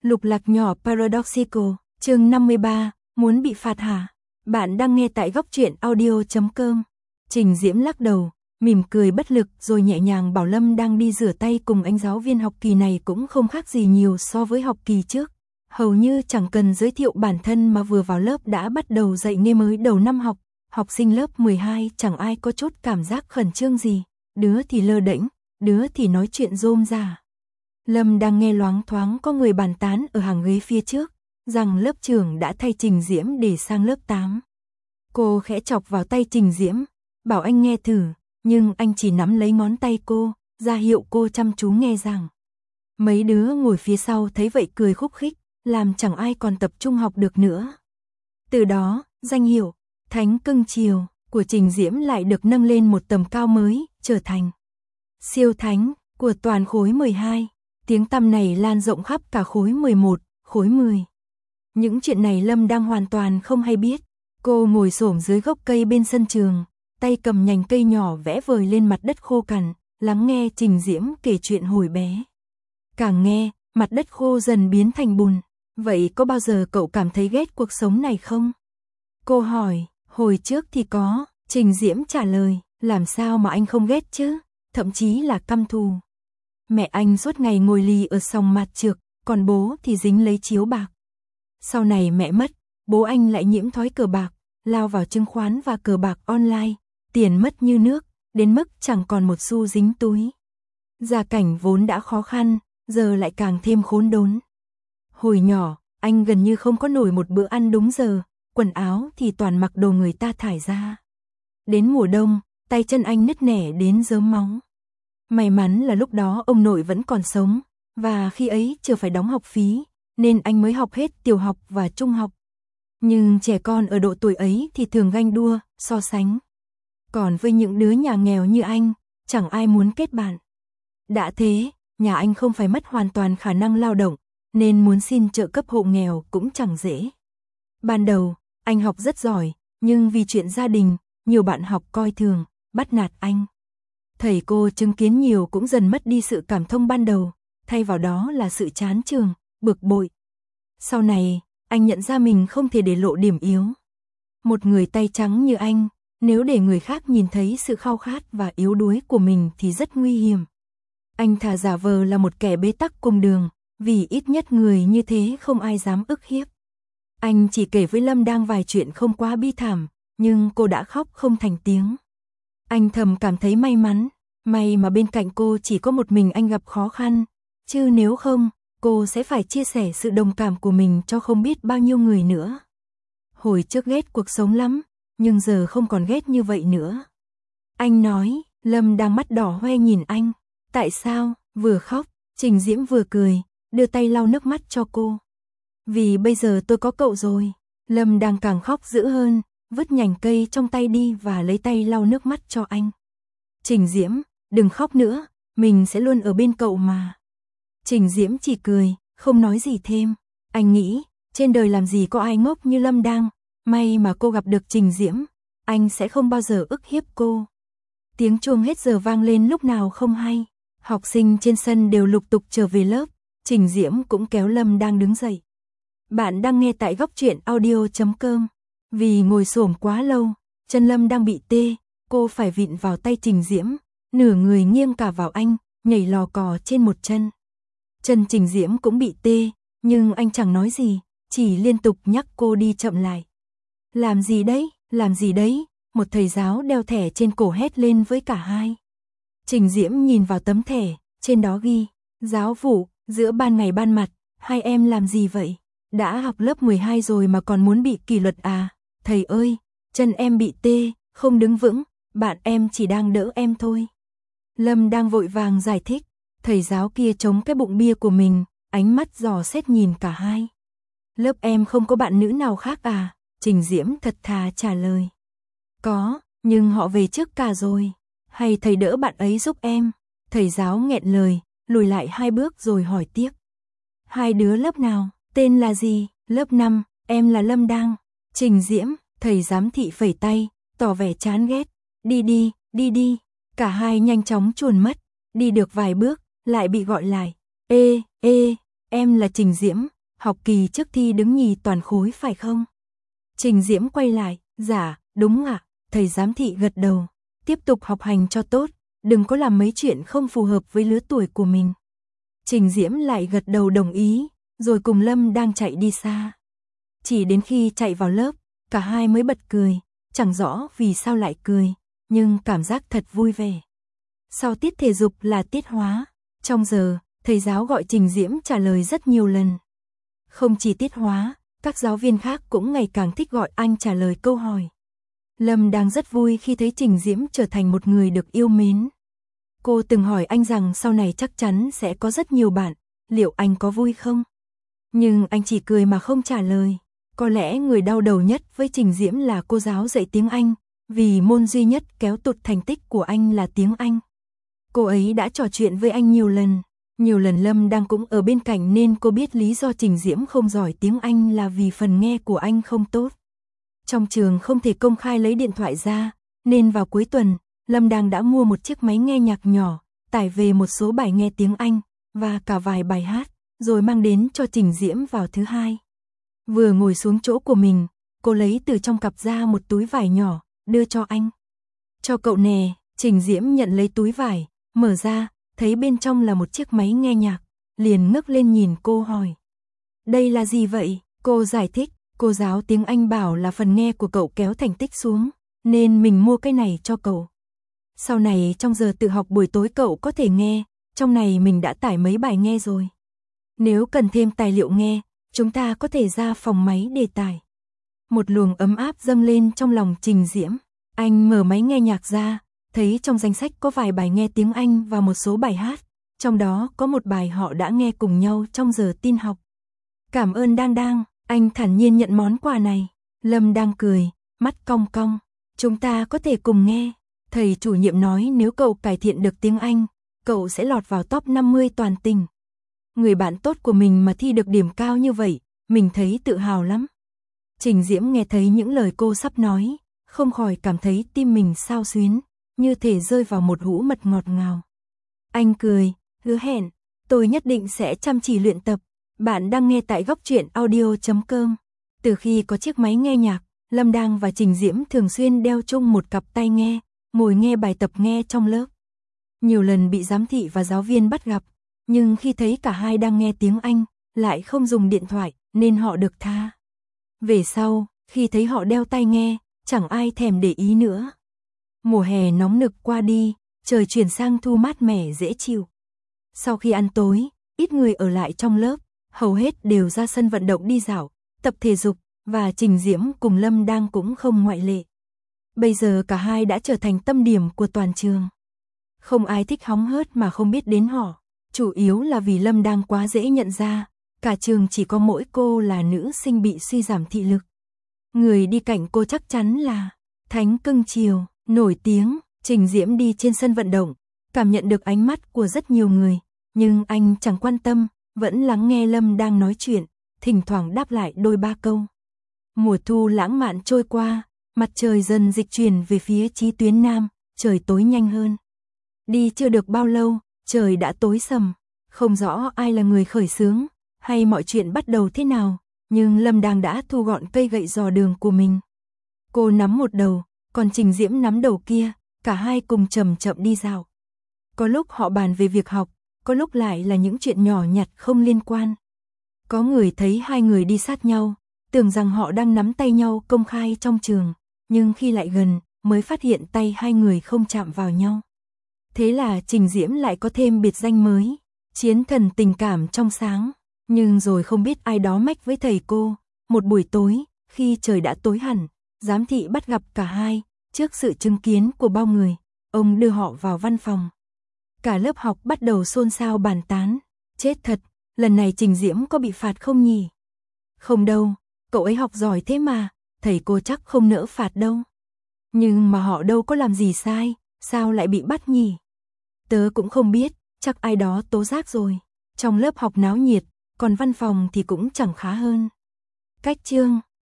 Lục lạc nhỏ Paradoxical, chương 53, muốn bị phạt hả? Bạn đang nghe tại góc truyện audio.com. Trình Diễm lắc đầu, mỉm cười bất lực rồi nhẹ nhàng bảo Lâm đang đi rửa tay cùng anh giáo viên học kỳ này cũng không khác gì nhiều so với học kỳ trước. Hầu như chẳng cần giới thiệu bản thân mà vừa vào lớp đã bắt đầu dạy nghe mới đầu năm học. Học sinh lớp 12 chẳng ai có chút cảm giác khẩn trương gì, đứa thì lơ đễnh, đứa thì nói chuyện rôm rả. Lâm đang nghe loáng thoáng có người bàn tán ở hàng ghế phía trước, rằng lớp trưởng đã thay Trình Diễm để sang lớp 8. Cô khẽ chọc vào tay Trình Diễm, bảo anh nghe thử, nhưng anh chỉ nắm lấy ngón tay cô, ra hiệu cô chăm chú nghe rằng. Mấy đứa ngồi phía sau thấy vậy cười khúc khích, làm chẳng ai còn tập trung học được nữa. Từ đó, danh hiệu Thánh Cưng Chiều của Trình Diễm lại được nâng lên một tầm cao mới, trở thành siêu thánh của toàn khối 12. Tiếng tăm này lan rộng khắp cả khối 11, khối 10. Những chuyện này Lâm đang hoàn toàn không hay biết. Cô ngồi xổm dưới gốc cây bên sân trường, tay cầm nhành cây nhỏ vẽ vời lên mặt đất khô cằn, lắng nghe Trình Diễm kể chuyện hồi bé. Càng nghe, mặt đất khô dần biến thành bùn. Vậy có bao giờ cậu cảm thấy ghét cuộc sống này không? Cô hỏi, hồi trước thì có, Trình Diễm trả lời, làm sao mà anh không ghét chứ, thậm chí là căm thù. Mẹ anh suốt ngày ngồi lì ở sòng mạt trược, còn bố thì dính lấy chiếu bạc. Sau này mẹ mất, bố anh lại nhiễm thói cờ bạc, lao vào chứng khoán và cờ bạc online, tiền mất như nước, đến mức chẳng còn một xu dính túi. Gia cảnh vốn đã khó khăn, giờ lại càng thêm khốn đốn. Hồi nhỏ, anh gần như không có nổi một bữa ăn đúng giờ, quần áo thì toàn mặc đồ người ta thải ra. Đến mùa đông, tay chân anh nứt nẻ đến rớm máu. May mắn là lúc đó ông nội vẫn còn sống, và khi ấy chưa phải đóng học phí, nên anh mới học hết tiểu học và trung học. Nhưng trẻ con ở độ tuổi ấy thì thường ganh đua, so sánh. Còn với những đứa nhà nghèo như anh, chẳng ai muốn kết bạn. Đã thế, nhà anh không phải mất hoàn toàn khả năng lao động, nên muốn xin trợ cấp hộ nghèo cũng chẳng dễ. Ban đầu, anh học rất giỏi, nhưng vì chuyện gia đình, nhiều bạn học coi thường, bắt nạt anh. Thầy cô chứng kiến nhiều cũng dần mất đi sự cảm thông ban đầu, thay vào đó là sự chán chường, bực bội. Sau này, anh nhận ra mình không thể để lộ điểm yếu. Một người tay trắng như anh, nếu để người khác nhìn thấy sự khao khát và yếu đuối của mình thì rất nguy hiểm. Anh thà giả vờ là một kẻ bế tắc cùng đường, vì ít nhất người như thế không ai dám ức hiếp. Anh chỉ kể với Lâm đang vài chuyện không quá bi thảm, nhưng cô đã khóc không thành tiếng. Anh thầm cảm thấy may mắn, may mà bên cạnh cô chỉ có một mình anh gặp khó khăn, chứ nếu không, cô sẽ phải chia sẻ sự đồng cảm của mình cho không biết bao nhiêu người nữa. Hồi trước ghét cuộc sống lắm, nhưng giờ không còn ghét như vậy nữa. Anh nói, Lâm đang mắt đỏ hoe nhìn anh. Tại sao? Vừa khóc, Trình Diễm vừa cười, đưa tay lau nước mắt cho cô. Vì bây giờ tôi có cậu rồi. Lâm đang càng khóc dữ hơn, vứt nhành cây trong tay đi và lấy tay lau nước mắt cho anh. Trình Diễm, đừng khóc nữa, mình sẽ luôn ở bên cậu mà. Trình Diễm chỉ cười, không nói gì thêm. Anh nghĩ, trên đời làm gì có ai ngốc như Lâm đang, may mà cô gặp được Trình Diễm, anh sẽ không bao giờ ức hiếp cô. Tiếng chuông hết giờ vang lên lúc nào không hay. Học sinh trên sân đều lục tục trở về lớp, Trình Diễm cũng kéo Lâm đang đứng dậy. Bạn đang nghe tại góc truyện audio.com. Vì ngồi xổm quá lâu, chân Lâm đang bị tê, cô phải vịn vào tay Trình Diễm, nửa người nghiêng cả vào anh, nhảy lò cò trên một chân. Chân Trình Diễm cũng bị tê, nhưng anh chẳng nói gì, chỉ liên tục nhắc cô đi chậm lại. Làm gì đấy, làm gì đấy, một thầy giáo đeo thẻ trên cổ hét lên với cả hai. Trình Diễm nhìn vào tấm thẻ, trên đó ghi, giáo vụ, giữa ban ngày ban mặt, hai em làm gì vậy? Đã học lớp 12 rồi mà còn muốn bị kỷ luật à? Thầy ơi, chân em bị tê, không đứng vững, bạn em chỉ đang đỡ em thôi. Lâm đang vội vàng giải thích, thầy giáo kia chống cái bụng bia của mình, ánh mắt dò xét nhìn cả hai. Lớp em không có bạn nữ nào khác à? Trình Diễm thật thà trả lời. Có, nhưng họ về trước cả rồi. Hay thầy đỡ bạn ấy giúp em? Thầy giáo nghẹn lời, lùi lại 2 bước rồi hỏi tiếp. Hai đứa lớp nào? Tên là gì? Lớp 5, em là Lâm đang. Trình Diễm, thầy giám thị phẩy tay, tỏ vẻ chán ghét. Đi đi, đi đi. Cả hai nhanh chóng chuồn mất. Đi được vài bước, lại bị gọi lại. Ê, em là Trình Diễm, học kỳ trước thi đứng nhì toàn khối phải không? Trình Diễm quay lại, dạ, đúng ạ, thầy giám thị gật đầu, tiếp tục học hành cho tốt, đừng có làm mấy chuyện không phù hợp với lứa tuổi của mình. Trình Diễm lại gật đầu đồng ý, rồi cùng Lâm đang chạy đi xa. Chỉ đến khi chạy vào lớp, cả hai mới bật cười, chẳng rõ vì sao lại cười, nhưng cảm giác thật vui vẻ. Sau tiết thể dục là tiết hóa, trong giờ, thầy giáo gọi Trình Diễm trả lời rất nhiều lần. Không chỉ tiết hóa, các giáo viên khác cũng ngày càng thích gọi anh trả lời câu hỏi. Lâm đang rất vui khi thấy Trình Diễm trở thành một người được yêu mến. Cô từng hỏi anh rằng sau này chắc chắn sẽ có rất nhiều bạn, liệu anh có vui không? Nhưng anh chỉ cười mà không trả lời. Có lẽ người đau đầu nhất với Trình Diễm là cô giáo dạy tiếng Anh, vì môn duy nhất kéo tụt thành tích của anh là tiếng Anh. Cô ấy đã trò chuyện với anh nhiều lần Lâm đang cũng ở bên cạnh nên cô biết lý do Trình Diễm không giỏi tiếng Anh là vì phần nghe của anh không tốt. Trong trường không thể công khai lấy điện thoại ra, nên vào cuối tuần, Lâm Đang đã mua một chiếc máy nghe nhạc nhỏ, tải về một số bài nghe tiếng Anh, và cả vài bài hát, rồi mang đến cho Trình Diễm vào thứ hai. Vừa ngồi xuống chỗ của mình, cô lấy từ trong cặp ra một túi vải nhỏ, đưa cho anh. Cho cậu nè, Trình Diễm nhận lấy túi vải, mở ra, thấy bên trong là một chiếc máy nghe nhạc, liền ngước lên nhìn cô hỏi. Đây là gì vậy? Cô giải thích, cô giáo tiếng Anh bảo là phần nghe của cậu kéo thành tích xuống, nên mình mua cái này cho cậu. Sau này trong giờ tự học buổi tối cậu có thể nghe, trong này mình đã tải mấy bài nghe rồi. Nếu cần thêm tài liệu nghe, chúng ta có thể ra phòng máy để tải. Một luồng ấm áp dâng lên trong lòng Trình Diễm. Anh mở máy nghe nhạc ra, thấy trong danh sách có vài bài nghe tiếng Anh và một số bài hát, trong đó có một bài họ đã nghe cùng nhau trong giờ tin học. Cảm ơn Đang Đang, anh thản nhiên nhận món quà này. Lâm đang cười, mắt cong cong. Chúng ta có thể cùng nghe. Thầy chủ nhiệm nói nếu cậu cải thiện được tiếng Anh, cậu sẽ lọt vào top 50 toàn tỉnh. Người bạn tốt của mình mà thi được điểm cao như vậy, mình thấy tự hào lắm. Trình Diễm nghe thấy những lời cô sắp nói, không khỏi cảm thấy tim mình xao xuyến, như thể rơi vào một hũ mật ngọt ngào. Anh cười, hứa hẹn, tôi nhất định sẽ chăm chỉ luyện tập. Bạn đang nghe tại góc truyện audio.com. Từ khi có chiếc máy nghe nhạc, Lâm Đang và Trình Diễm thường xuyên đeo chung một cặp tai nghe, ngồi nghe bài tập nghe trong lớp. Nhiều lần bị giám thị và giáo viên bắt gặp, nhưng khi thấy cả hai đang nghe tiếng Anh, lại không dùng điện thoại, nên họ được tha. Về sau, khi thấy họ đeo tai nghe, chẳng ai thèm để ý nữa. Mùa hè nóng nực qua đi, trời chuyển sang thu mát mẻ dễ chịu. Sau khi ăn tối, ít người ở lại trong lớp, hầu hết đều ra sân vận động đi dạo, tập thể dục, và Trình Diễm cùng Lâm Đang cũng không ngoại lệ. Bây giờ cả hai đã trở thành tâm điểm của toàn trường. Không ai thích hóng hớt mà không biết đến họ, chủ yếu là vì Lâm Đang quá dễ nhận ra, cả trường chỉ có mỗi cô là nữ sinh bị suy giảm thị lực. Người đi cạnh cô chắc chắn là Thánh Cưng Chiều, nổi tiếng. Trình Diễm đi trên sân vận động, cảm nhận được ánh mắt của rất nhiều người, nhưng anh chẳng quan tâm, vẫn lắng nghe Lâm đang nói chuyện, thỉnh thoảng đáp lại đôi ba câu. Mùa thu lãng mạn trôi qua, mặt trời dần dịch chuyển về phía chí tuyến nam, trời tối nhanh hơn. Đi chưa được bao lâu, trời đã tối sầm, không rõ ai là người khởi xướng, hay mọi chuyện bắt đầu thế nào, nhưng Lâm Đang đã thu gọn cây gậy dò đường của mình. Cô nắm một đầu, còn Trình Diễm nắm đầu kia, cả hai cùng chậm chậm đi dạo. Có lúc họ bàn về việc học, có lúc lại là những chuyện nhỏ nhặt không liên quan. Có người thấy hai người đi sát nhau, tưởng rằng họ đang nắm tay nhau công khai trong trường, nhưng khi lại gần, mới phát hiện tay hai người không chạm vào nhau. Thế là Trình Diễm lại có thêm biệt danh mới, chiến thần tình cảm trong sáng. Nhưng rồi không biết ai đó mách với thầy cô, một buổi tối, khi trời đã tối hẳn, giám thị bắt gặp cả hai, trước sự chứng kiến của bao người, ông đưa họ vào văn phòng. Cả lớp học bắt đầu xôn xao bàn tán, chết thật, lần này Trình Diễm có bị phạt không nhỉ? Không đâu, cậu ấy học giỏi thế mà, thầy cô chắc không nỡ phạt đâu. Nhưng mà họ đâu có làm gì sai, sao lại bị bắt nhỉ? Tớ cũng không biết, chắc ai đó tố giác rồi. Trong lớp học náo nhiệt, còn văn phòng thì cũng chẳng khá hơn. Cách chương